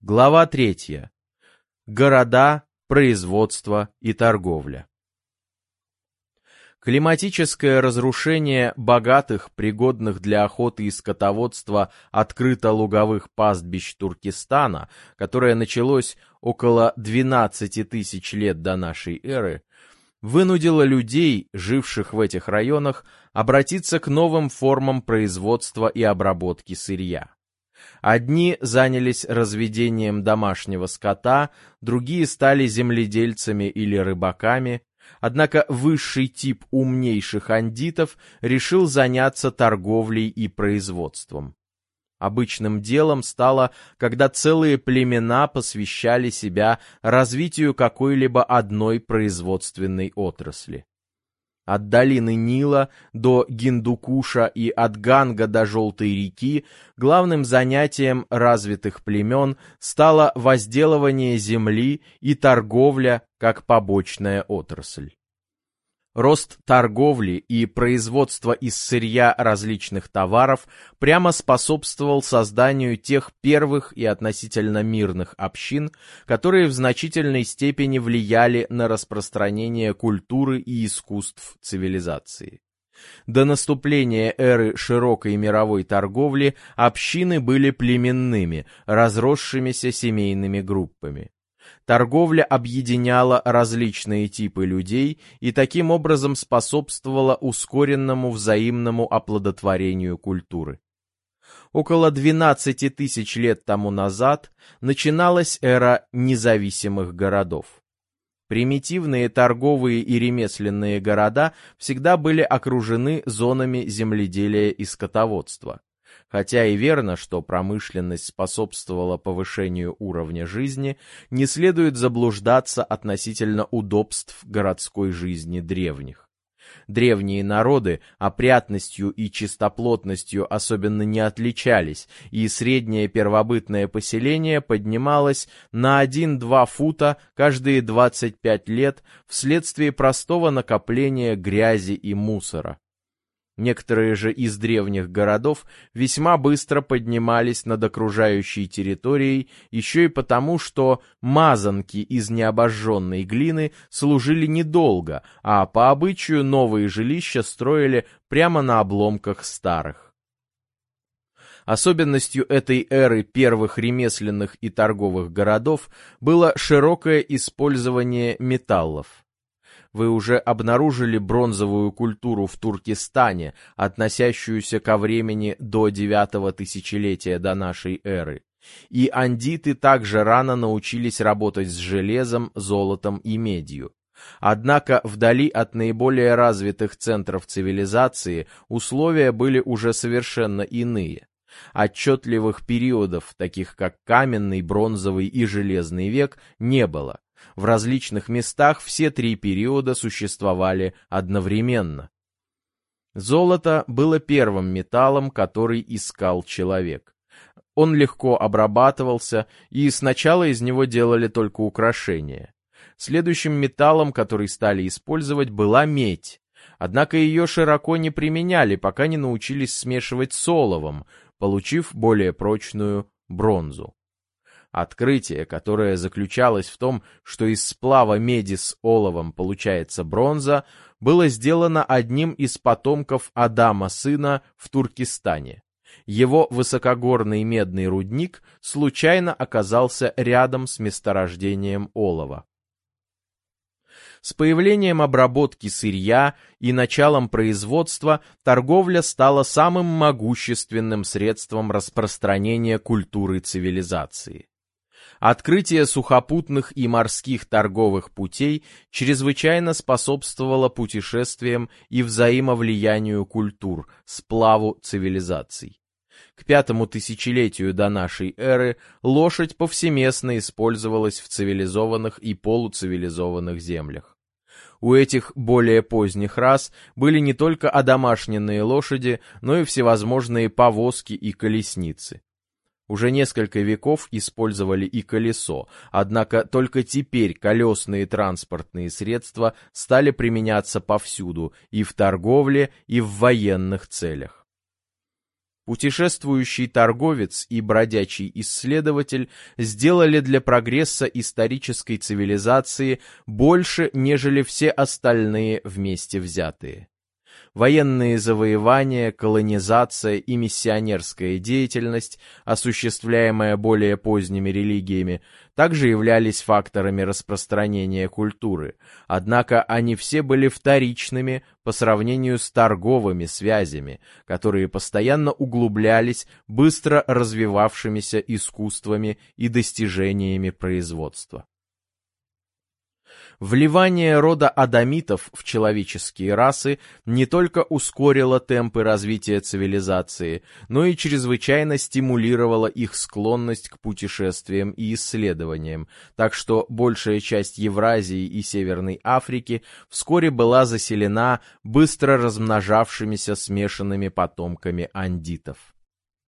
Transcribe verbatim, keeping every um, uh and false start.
Глава третья. Города, производство и торговля. Климатическое разрушение богатых, пригодных для охоты и скотоводства открыто-луговых пастбищ Туркестана, которое началось около двенадцати тысяч лет до нашей эры, вынудило людей, живших в этих районах, обратиться к новым формам производства и обработки сырья. Одни занялись разведением домашнего скота, другие стали земледельцами или рыбаками, однако высший тип умнейших андитов решил заняться торговлей и производством. Обычным делом стало, когда целые племена посвящали себя развитию какой-либо одной производственной отрасли. От долины Нила до Гиндукуша и от Ганга до Желтой реки главным занятием развитых племен стало возделывание земли и торговля как побочная отрасль. Рост торговли и производства из сырья различных товаров прямо способствовал созданию тех первых и относительно мирных общин, которые в значительной степени влияли на распространение культуры и искусств цивилизации. До наступления эры широкой мировой торговли общины были племенными, разросшимися семейными группами. Торговля объединяла различные типы людей и таким образом способствовала ускоренному взаимному оплодотворению культуры. Около двенадцати тысяч лет тому назад начиналась эра независимых городов. Примитивные торговые и ремесленные города всегда были окружены зонами земледелия и скотоводства. Хотя и верно, что промышленность способствовала повышению уровня жизни, не следует заблуждаться относительно удобств городской жизни древних. Древние народы опрятностью и чистоплотностью особенно не отличались, и среднее первобытное поселение поднималось на один-два фута каждые двадцать пять лет вследствие простого накопления грязи и мусора. Некоторые же из древних городов весьма быстро поднимались над окружающей территорией еще и потому, что мазанки из необожженной глины служили недолго, а по обычаю новые жилища строили прямо на обломках старых. Особенностью этой эры первых ремесленных и торговых городов было широкое использование металлов. Вы уже обнаружили бронзовую культуру в Туркестане, относящуюся ко времени до девятого тысячелетия до нашей эры. И андиты также рано научились работать с железом, золотом и медью. Однако вдали от наиболее развитых центров цивилизации условия были уже совершенно иные. Отчетливых периодов, таких как каменный, бронзовый и железный век, не было. В различных местах все три периода существовали одновременно. Золото было первым металлом, который искал человек. Он легко обрабатывался, и сначала из него делали только украшения. Следующим металлом, который стали использовать, была медь. Однако ее широко не применяли, пока не научились смешивать с оловом, получив более прочную бронзу. Открытие, которое заключалось в том, что из сплава меди с оловом получается бронза, было сделано одним из потомков Адама сына в Туркестане. Его высокогорный медный рудник случайно оказался рядом с месторождением олова. С появлением обработки сырья и началом производства торговля стала самым могущественным средством распространения культуры цивилизации. Открытие сухопутных и морских торговых путей чрезвычайно способствовало путешествиям и взаимовлиянию культур, сплаву цивилизаций. К пятому тысячелетию до нашей эры лошадь повсеместно использовалась в цивилизованных и полуцивилизованных землях. У этих более поздних рас были не только одомашненные лошади, но и всевозможные повозки и колесницы. Уже несколько веков использовали и колесо, однако только теперь колесные транспортные средства стали применяться повсюду, и в торговле, и в военных целях. Путешествующий торговец и бродячий исследователь сделали для прогресса исторической цивилизации больше, нежели все остальные вместе взятые. Военные завоевания, колонизация и миссионерская деятельность, осуществляемая более поздними религиями, также являлись факторами распространения культуры, однако они все были вторичными по сравнению с торговыми связями, которые постоянно углублялись быстро развивавшимися искусствами и достижениями производства. Вливание рода адамитов в человеческие расы не только ускорило темпы развития цивилизации, но и чрезвычайно стимулировало их склонность к путешествиям и исследованиям, так что большая часть Евразии и Северной Африки вскоре была заселена быстро размножавшимися смешанными потомками андитов.